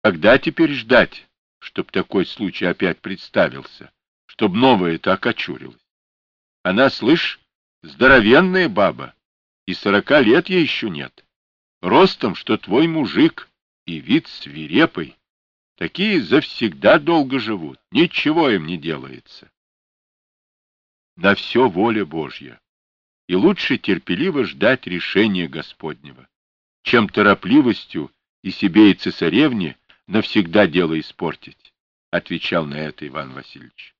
Когда теперь ждать, чтоб такой случай опять представился, чтоб новое-то окочурилось? Она, слышь, здоровенная баба, и 40 лет ей еще нет. Ростом, что твой мужик, и вид свирепый. Такие завсегда долго живут, ничего им не делается. На все воля Божья, и лучше терпеливо ждать решения Господнего, чем торопливостью и себе, и цесаревне навсегда дело испортить, отвечал на это Иван Васильевич.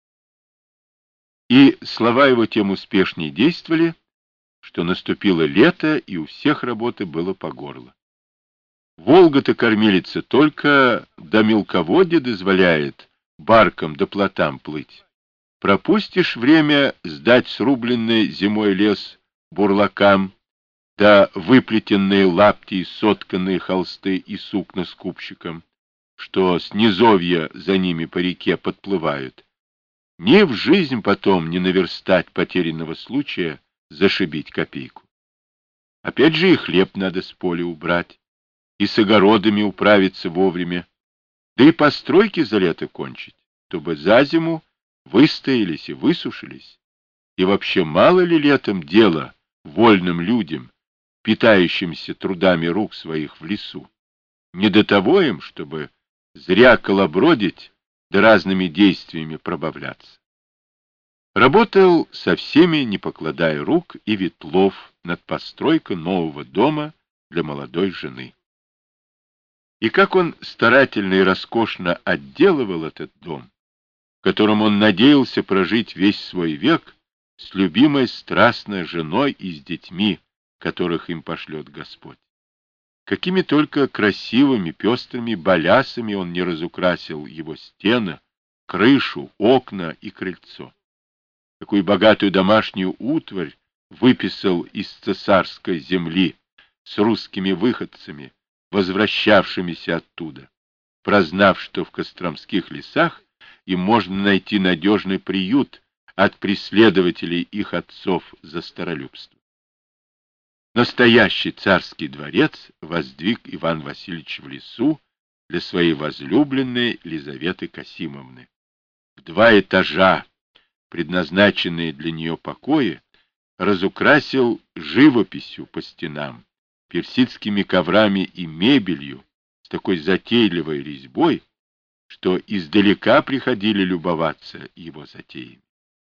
И слова его тем успешнее действовали, что наступило лето, и у всех работы было по горло. Волга-то кормилица только до мелководья дозволяет баркам да плотам плыть. Пропустишь время сдать срубленный зимой лес бурлакам, да выплетенные лапти и сотканные холсты и сукна скупщикам, что с низовья за ними по реке подплывают. Ни в жизнь потом не наверстать потерянного случая зашибить копейку. Опять же и хлеб надо с поля убрать, и с огородами управиться вовремя, да и постройки за лето кончить, чтобы за зиму выстоялись и высушились. И вообще мало ли летом дела вольным людям, питающимся трудами рук своих в лесу? Не до того им, чтобы зря колобродить да разными действиями пробавляться. Работал со всеми, не покладая рук, и Ветлов над постройкой нового дома для молодой жены. И как он старательно и роскошно отделывал этот дом, в котором он надеялся прожить весь свой век с любимой страстной женой и с детьми, которых им пошлет Господь. Какими только красивыми пестрыми балясами он не разукрасил его стены, крышу, окна и крыльцо. Какую богатую домашнюю утварь выписал из цесарской земли с русскими выходцами, возвращавшимися оттуда, прознав, что в костромских лесах им можно найти надежный приют от преследователей их отцов за старолюбство. Настоящий царский дворец воздвиг Иван Васильевич в лесу для своей возлюбленной Лизаветы Касимовны. В 2 этажа, предназначенные для нее покои, разукрасил живописью по стенам, персидскими коврами и мебелью с такой затейливой резьбой, что издалека приходили любоваться его затеями.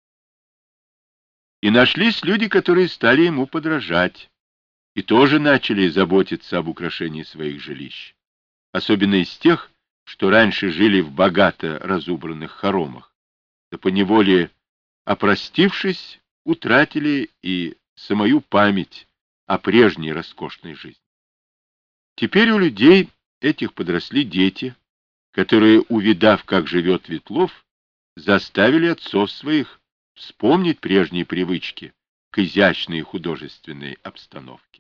И нашлись люди, которые стали ему подражать, и тоже начали заботиться об украшении своих жилищ, особенно из тех, что раньше жили в богато разубранных хоромах, да поневоле, опростившись, утратили и самую память о прежней роскошной жизни. Теперь у людей этих подросли дети, которые, увидав, как живет Ветлов, заставили отцов своих вспомнить прежние привычки к изящной и художественной обстановке.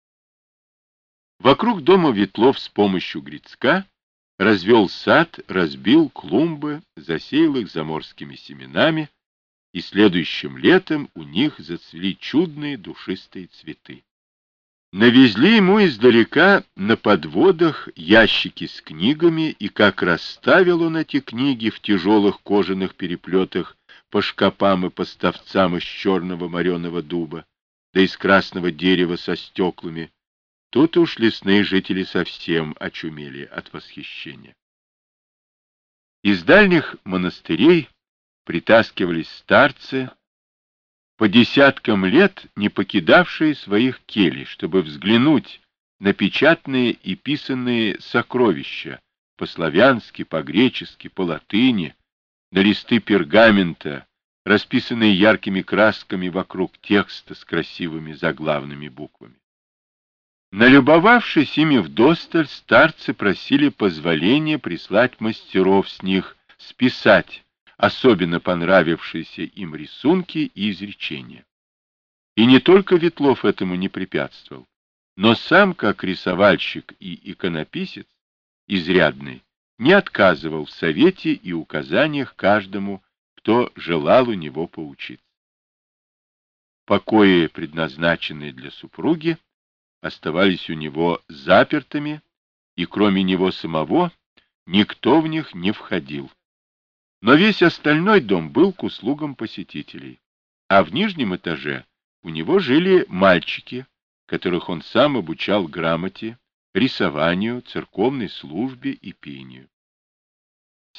Вокруг дома Ветлов с помощью Грицка развел сад, разбил клумбы, засеял их заморскими семенами, и следующим летом у них зацвели чудные душистые цветы. Навезли ему издалека на подводах ящики с книгами, и как расставил он эти книги в тяжелых кожаных переплетах по шкапам и поставцам из черного мореного дуба, да из красного дерева со стеклами, тут уж лесные жители совсем очумели от восхищения. Из дальних монастырей притаскивались старцы, по десяткам лет не покидавшие своих келей, чтобы взглянуть на печатные и писанные сокровища по-славянски, по-гречески, по-латыни, на листы пергамента, расписанные яркими красками вокруг текста с красивыми заглавными буквами. Налюбовавшись ими вдосталь, старцы просили позволения прислать мастеров с них списать особенно понравившиеся им рисунки и изречения. И не только Ветлов этому не препятствовал, но сам, как рисовальщик и иконописец, изрядный, не отказывал в совете и указаниях каждому, кто желал у него поучиться. Покои, предназначенные для супруги, оставались у него запертыми, и кроме него самого никто в них не входил. Но весь остальной дом был к услугам посетителей. А в нижнем этаже у него жили мальчики, которых он сам обучал грамоте, рисованию, церковной службе и пению.